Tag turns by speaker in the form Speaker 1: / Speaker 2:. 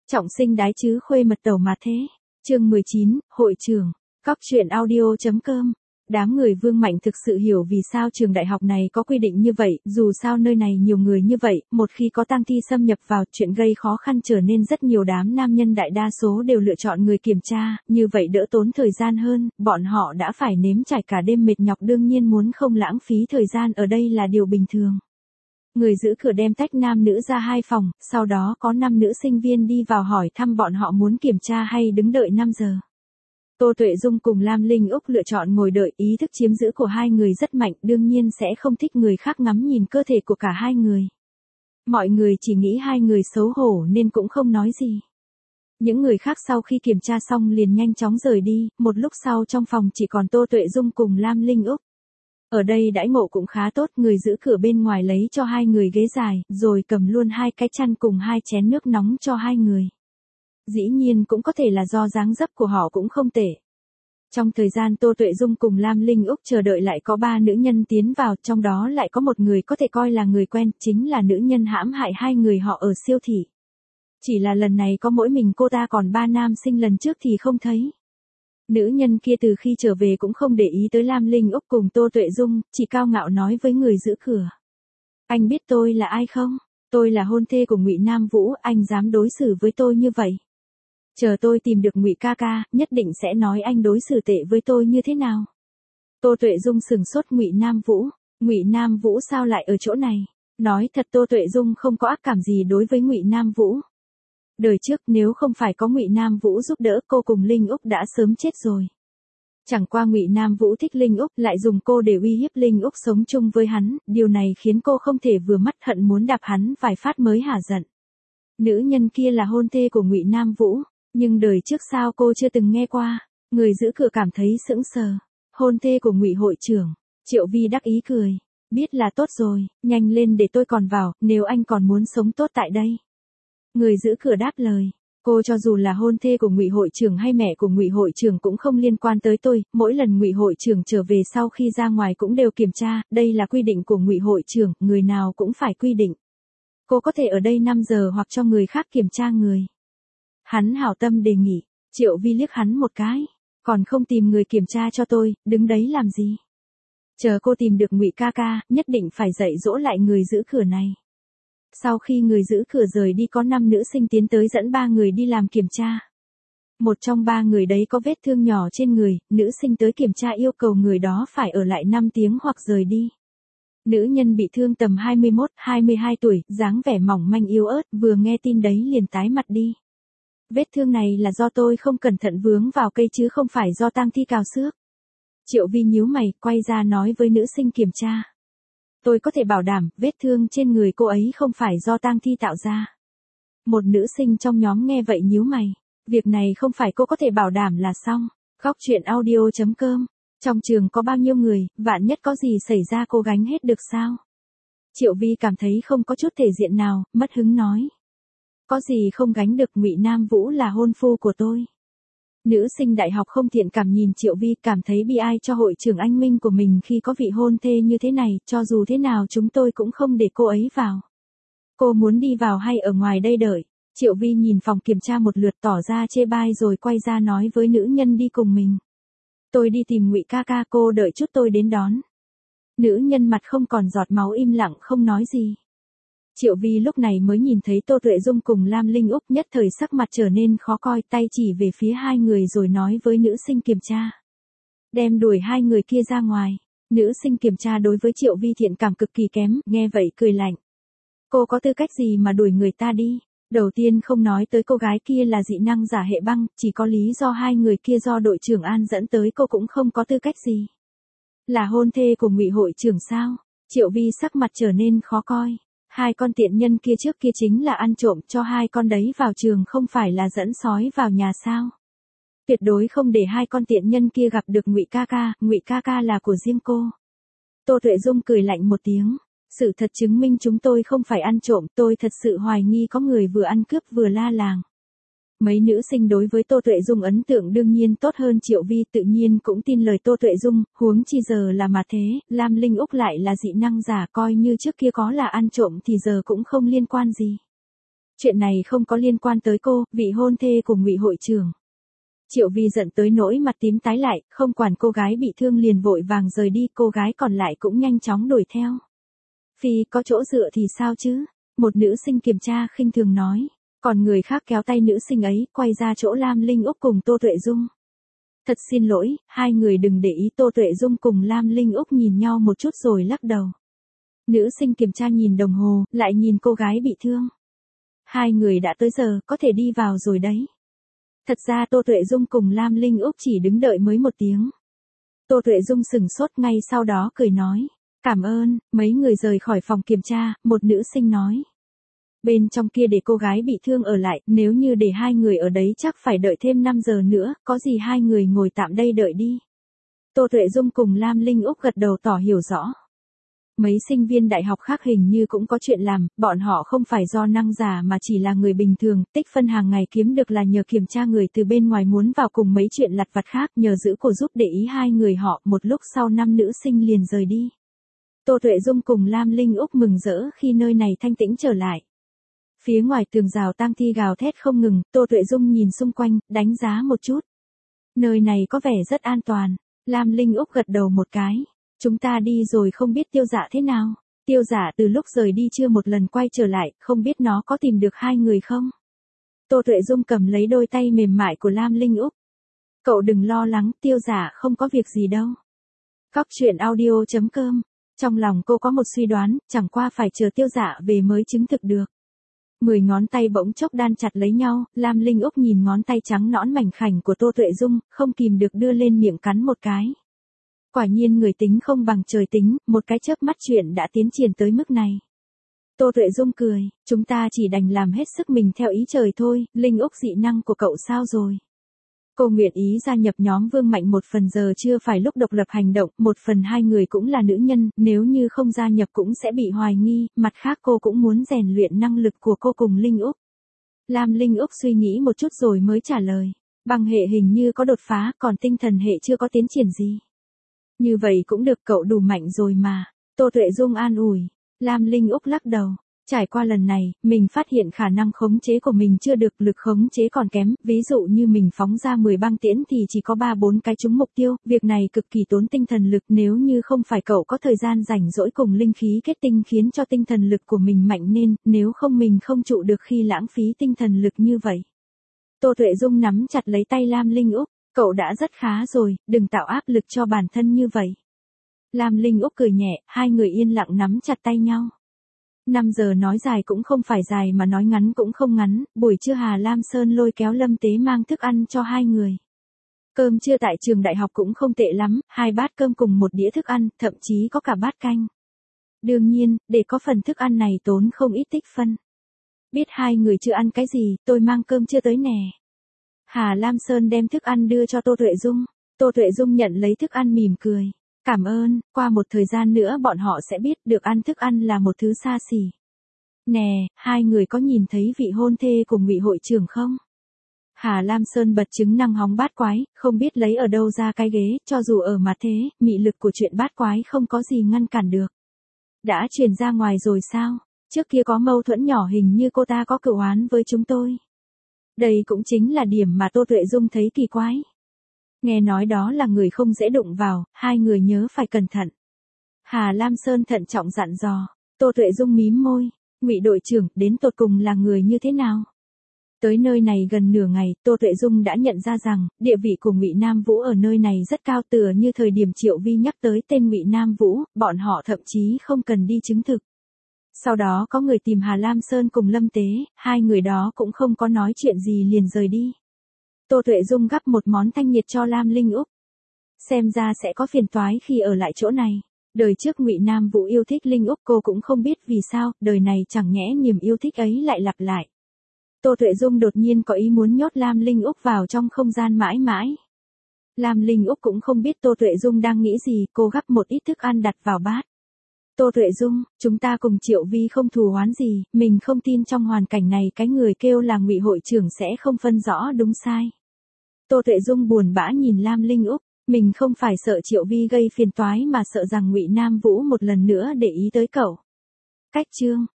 Speaker 1: Trọng sinh đái chứ khuê mật tẩu mà thế. Chương 19, hội trường. Cóc truyện audio.com. Đám người Vương Mạnh thực sự hiểu vì sao trường đại học này có quy định như vậy, dù sao nơi này nhiều người như vậy, một khi có tang thi xâm nhập vào, chuyện gây khó khăn trở nên rất nhiều, đám nam nhân đại đa số đều lựa chọn người kiểm tra, như vậy đỡ tốn thời gian hơn, bọn họ đã phải nếm trải cả đêm mệt nhọc, đương nhiên muốn không lãng phí thời gian ở đây là điều bình thường. Người giữ cửa đem tách nam nữ ra hai phòng, sau đó có 5 nữ sinh viên đi vào hỏi thăm bọn họ muốn kiểm tra hay đứng đợi 5 giờ. Tô Tuệ Dung cùng Lam Linh Úc lựa chọn ngồi đợi, ý thức chiếm giữ của hai người rất mạnh, đương nhiên sẽ không thích người khác ngắm nhìn cơ thể của cả hai người. Mọi người chỉ nghĩ hai người xấu hổ nên cũng không nói gì. Những người khác sau khi kiểm tra xong liền nhanh chóng rời đi, một lúc sau trong phòng chỉ còn Tô Tuệ Dung cùng Lam Linh Úc. Ở đây đãi ngộ cũng khá tốt, người giữ cửa bên ngoài lấy cho hai người ghế dài, rồi cầm luôn 2 cái chăn cùng 2 chén nước nóng cho hai người. Dĩ nhiên cũng có thể là do dáng dấp của họ cũng không tệ. Trong thời gian Tô Tuệ Dung cùng Lam Linh Úc chờ đợi lại có 3 nữ nhân tiến vào, trong đó lại có một người có thể coi là người quen, chính là nữ nhân hãm hại hai người họ ở siêu thị. Chỉ là lần này có mỗi mình cô ta, còn 3 nam sinh lần trước thì không thấy. Nữ nhân kia từ khi trở về cũng không để ý tới Lam Linh Úc cùng Tô Tuệ Dung, chỉ cao ngạo nói với người giữ cửa. Anh biết tôi là ai không? Tôi là hôn thê của Ngụy Nam Vũ, anh dám đối xử với tôi như vậy? Chờ tôi tìm được Ngụy ca ca, nhất định sẽ nói anh đối xử tệ với tôi như thế nào. Tô Tuệ Dung sừng sốt, Ngụy Nam Vũ? Ngụy Nam Vũ sao lại ở chỗ này? Nói thật, Tô Tuệ Dung không có ác cảm gì đối với Ngụy Nam Vũ. Đời trước nếu không phải có Ngụy Nam Vũ giúp đỡ, cô cùng Linh Úc đã sớm chết rồi. Chẳng qua Ngụy Nam Vũ thích Linh Úc, lại dùng cô để uy hiếp Linh Úc sống chung với hắn, điều này khiến cô không thể vừa mắt, hận muốn đạp hắn vài phát mới hả giận. Nữ nhân kia là hôn thê của Ngụy Nam Vũ, nhưng đời trước sao cô chưa từng nghe qua? Người giữ cửa cảm thấy sững sờ. Hôn thê của Ngụy hội trưởng? Triệu Vi đắc ý cười. Biết là tốt rồi, nhanh lên để tôi còn vào, nếu anh còn muốn sống tốt tại đây. Người giữ cửa đáp lời. Cô cho dù là hôn thê của Ngụy hội trưởng hay mẹ của Ngụy hội trưởng cũng không liên quan tới tôi, mỗi lần Ngụy hội trưởng trở về sau khi ra ngoài cũng đều kiểm tra, đây là quy định của Ngụy hội trưởng, người nào cũng phải quy định. Cô có thể ở đây 5 giờ hoặc cho người khác kiểm tra người. Hắn hảo tâm đề nghị. Triệu Vi liếc hắn một cái. Còn không tìm người kiểm tra cho tôi, đứng đấy làm gì? Chờ cô tìm được Ngụy ca ca, nhất định phải dạy dỗ lại người giữ cửa này. Sau khi người giữ cửa rời đi có 5 nữ sinh tiến tới dẫn 3 người đi làm kiểm tra. Một trong 3 người đấy có vết thương nhỏ trên người, nữ sinh tới kiểm tra yêu cầu người đó phải ở lại 5 tiếng hoặc rời đi. Nữ nhân bị thương tầm 21-22 tuổi, dáng vẻ mỏng manh yếu ớt, vừa nghe tin đấy liền tái mặt đi. Vết thương này là do tôi không cẩn thận vướng vào cây chứ không phải do tang thi cào xước. Triệu Vi nhíu mày, quay ra nói với nữ sinh kiểm tra. Tôi có thể bảo đảm, vết thương trên người cô ấy không phải do tang thi tạo ra. Một nữ sinh trong nhóm nghe vậy nhíu mày. Việc này không phải cô có thể bảo đảm là xong. Cóc truyện audio.com. Trong trường có bao nhiêu người, vạn nhất có gì xảy ra cô gánh hết được sao? Triệu Vi cảm thấy không có chút thể diện nào, mất hứng nói. Có gì không gánh được, Ngụy Nam Vũ là hôn phu của tôi. Nữ sinh đại học không thiện cảm nhìn Triệu Vi, cảm thấy bi ai cho hội trưởng anh minh của mình khi có vị hôn thê như thế này, cho dù thế nào chúng tôi cũng không để cô ấy vào. Cô muốn đi vào hay ở ngoài đây đợi? Triệu Vi nhìn phòng kiểm tra một lượt tỏ ra chê bai rồi quay ra nói với nữ nhân đi cùng mình. Tôi đi tìm Ngụy ca ca, cô đợi chút tôi đến đón. Nữ nhân mặt không còn giọt máu im lặng không nói gì. Triệu Vi lúc này mới nhìn thấy Tô Tuệ Dung cùng Lam Linh Úc, nhất thời sắc mặt trở nên khó coi, tay chỉ về phía hai người rồi nói với nữ sinh kiểm tra. Đem đuổi hai người kia ra ngoài. Nữ sinh kiểm tra đối với Triệu Vi thiện cảm cực kỳ kém, nghe vậy cười lạnh. Cô có tư cách gì mà đuổi người ta đi? Đầu tiên không nói tới cô gái kia là dị năng giả hệ băng, chỉ có lý do hai người kia do đội trưởng An dẫn tới, cô cũng không có tư cách gì. Là hôn thê của Ngụy hội trưởng sao? Triệu Vi sắc mặt trở nên khó coi. Hai con tiện nhân kia trước kia chính là ăn trộm cho hai con đấy vào trường, không phải là dẫn sói vào nhà sao? Tuyệt đối không để hai con tiện nhân kia gặp được Ngụy ca ca là của riêng cô. Tô Tuệ Dung cười lạnh một tiếng. Sự thật chứng minh chúng tôi không phải ăn trộm, tôi thật sự hoài nghi có người vừa ăn cướp vừa la làng. Mấy nữ sinh đối với Tô Tuệ Dung ấn tượng đương nhiên tốt hơn Triệu Vi, tự nhiên cũng tin lời Tô Tuệ Dung, huống chi giờ là mà thế, Lam Linh Úc lại là dị năng giả, coi như trước kia có là ăn trộm thì giờ cũng không liên quan gì. Chuyện này không có liên quan tới cô, vị hôn thê của Ngụy hội trưởng. Triệu Vi giận tới nỗi mặt tím tái lại, không quản cô gái bị thương liền vội vàng rời đi, cô gái còn lại cũng nhanh chóng đuổi theo. Phi có chỗ dựa thì sao chứ? Một nữ sinh kiểm tra khinh thường nói. Còn người khác kéo tay nữ sinh ấy, quay ra chỗ Lam Linh Úc cùng Tô Tuệ Dung. Thật xin lỗi, hai người đừng để ý. Tô Tuệ Dung cùng Lam Linh Úc nhìn nhau một chút rồi lắc đầu. Nữ sinh kiểm tra nhìn đồng hồ, lại nhìn cô gái bị thương. Hai người đã tới giờ, có thể đi vào rồi đấy. Thật ra Tô Tuệ Dung cùng Lam Linh Úc chỉ đứng đợi mới 1 tiếng. Tô Tuệ Dung sửng sốt ngay sau đó cười nói. Cảm ơn, mấy người rời khỏi phòng kiểm tra, một nữ sinh nói. Bên trong kia để cô gái bị thương ở lại, nếu như để hai người ở đấy chắc phải đợi thêm 5 giờ nữa, có gì hai người ngồi tạm đây đợi đi. Tô Tuệ Dung cùng Lam Linh Úc gật đầu tỏ hiểu rõ. Mấy sinh viên đại học khác hình như cũng có chuyện làm, bọn họ không phải do năng giả mà chỉ là người bình thường, tích phân hàng ngày kiếm được là nhờ kiểm tra người từ bên ngoài muốn vào cùng mấy chuyện lặt vặt khác, nhờ giữ cô giúp để ý hai người họ. Một lúc sau 5 nữ sinh liền rời đi. Tô Tuệ Dung cùng Lam Linh Úc mừng rỡ khi nơi này thanh tĩnh trở lại. Phía ngoài tường rào tang thi gào thét không ngừng, Tô Tuệ Dung nhìn xung quanh, đánh giá một chút. Nơi này có vẻ rất an toàn. Lam Linh Úc gật đầu một cái. Chúng ta đi rồi không biết Tiêu Dạ thế nào. Tiêu Dạ từ lúc rời đi chưa một lần quay trở lại, không biết nó có tìm được hai người không. Tô Tuệ Dung cầm lấy đôi tay mềm mại của Lam Linh Úc. Cậu đừng lo lắng, Tiêu Dạ không có việc gì đâu. Cóc truyện audio.com. Trong lòng cô có một suy đoán, chẳng qua phải chờ Tiêu Dạ về mới chứng thực được. 10 ngón tay bỗng chốc đan chặt lấy nhau, Lam Linh Úc nhìn ngón tay trắng nõn mảnh khảnh của Tô Tuệ Dung, không kìm được đưa lên miệng cắn một cái. Quả nhiên người tính không bằng trời tính, một cái chớp mắt chuyện đã tiến triển tới mức này. Tô Tuệ Dung cười, chúng ta chỉ đành làm hết sức mình theo ý trời thôi. Linh Úc dị năng của cậu sao rồi? Cô nguyện ý gia nhập nhóm Vương Mạnh một phần giờ chưa phải lúc độc lập hành động, một phần hai người cũng là nữ nhân, nếu như không gia nhập cũng sẽ bị hoài nghi, mặt khác cô cũng muốn rèn luyện năng lực của cô cùng Linh Úc. Lam Linh Úc suy nghĩ một chút rồi mới trả lời, băng hệ hình như có đột phá, còn tinh thần hệ chưa có tiến triển gì. Như vậy cũng được, cậu đủ mạnh rồi mà. Tô Tuệ Dung an ủi. Lam Linh Úc lắc đầu. Trải qua lần này, mình phát hiện khả năng khống chế của mình chưa được, lực khống chế còn kém, ví dụ như mình phóng ra 10 băng tiễn thì chỉ có 3-4 cái trúng mục tiêu, việc này cực kỳ tốn tinh thần lực, nếu như không phải cậu có thời gian rảnh rỗi cùng linh khí kết tinh khiến cho tinh thần lực của mình mạnh nên, nếu không mình không trụ được khi lãng phí tinh thần lực như vậy. Tô Tuệ Dung nắm chặt lấy tay Lam Linh Úc, cậu đã rất khá rồi, đừng tạo áp lực cho bản thân như vậy. Lam Linh Úc cười nhẹ, hai người yên lặng nắm chặt tay nhau. 5 giờ nói dài cũng không phải dài mà nói ngắn cũng không ngắn, buổi trưa Hà Lam Sơn lôi kéo Lâm Tế mang thức ăn cho hai người. Cơm trưa tại trường đại học cũng không tệ lắm, 2 bát cơm cùng 1 đĩa thức ăn, thậm chí có cả bát canh. Đương nhiên, để có phần thức ăn này tốn không ít tích phân. Biết hai người chưa ăn cái gì, tôi mang cơm trưa tới nè. Hà Lam Sơn đem thức ăn đưa cho Tô Tuệ Dung. Tô Tuệ Dung nhận lấy thức ăn mỉm cười. Cảm ơn, qua một thời gian nữa bọn họ sẽ biết được ăn thức ăn là một thứ xa xỉ. Nè, hai người có nhìn thấy vị hôn thê của Ngụy hội trưởng không? Hà Lam Sơn bật trứng năng hóng bát quái, không biết lấy ở đâu ra cái ghế, cho dù ở mặt thế, mị lực của chuyện bát quái không có gì ngăn cản được. Đã truyền ra ngoài rồi sao? Trước kia có mâu thuẫn nhỏ, hình như cô ta có cựu oán với chúng tôi. Đây cũng chính là điểm mà Tô Tuệ Dung thấy kỳ quái. Nghe nói đó là người không dễ đụng vào, hai người nhớ phải cẩn thận. Hà Lam Sơn thận trọng dặn dò. Tô Tuệ Dung mím môi. Ngụy đội trưởng đến tột cùng là người như thế nào? Tới nơi này gần nửa ngày, Tô Tuệ Dung đã nhận ra rằng địa vị của Ngụy Nam Vũ ở nơi này rất cao, tựa như thời điểm Triệu Vi nhắc tới tên Ngụy Nam Vũ, bọn họ thậm chí không cần đi chứng thực. Sau đó có người tìm Hà Lam Sơn cùng Lâm Tế, hai người đó cũng không có nói chuyện gì liền rời đi. Tô Tuệ Dung gắp một món thanh nhiệt cho Lam Linh Úc. Xem ra sẽ có phiền toái khi ở lại chỗ này. Đời trước Ngụy Nam Vũ yêu thích Linh Úc, cô cũng không biết vì sao, đời này chẳng nhẽ niềm yêu thích ấy lại lặp lại. Tô Tuệ Dung đột nhiên có ý muốn nhốt Lam Linh Úc vào trong không gian mãi mãi. Lam Linh Úc cũng không biết Tô Tuệ Dung đang nghĩ gì, cô gắp một ít thức ăn đặt vào bát. Tô Tuệ Dung, chúng ta cùng Triệu Vi không thù oán gì, mình không tin trong hoàn cảnh này cái người kêu là Ngụy hội trưởng sẽ không phân rõ đúng sai. Tô Tuệ Dung buồn bã nhìn Lam Linh Úc, mình không phải sợ Triệu Vi gây phiền toái mà sợ rằng Ngụy Nam Vũ một lần nữa để ý tới cậu. Cách chương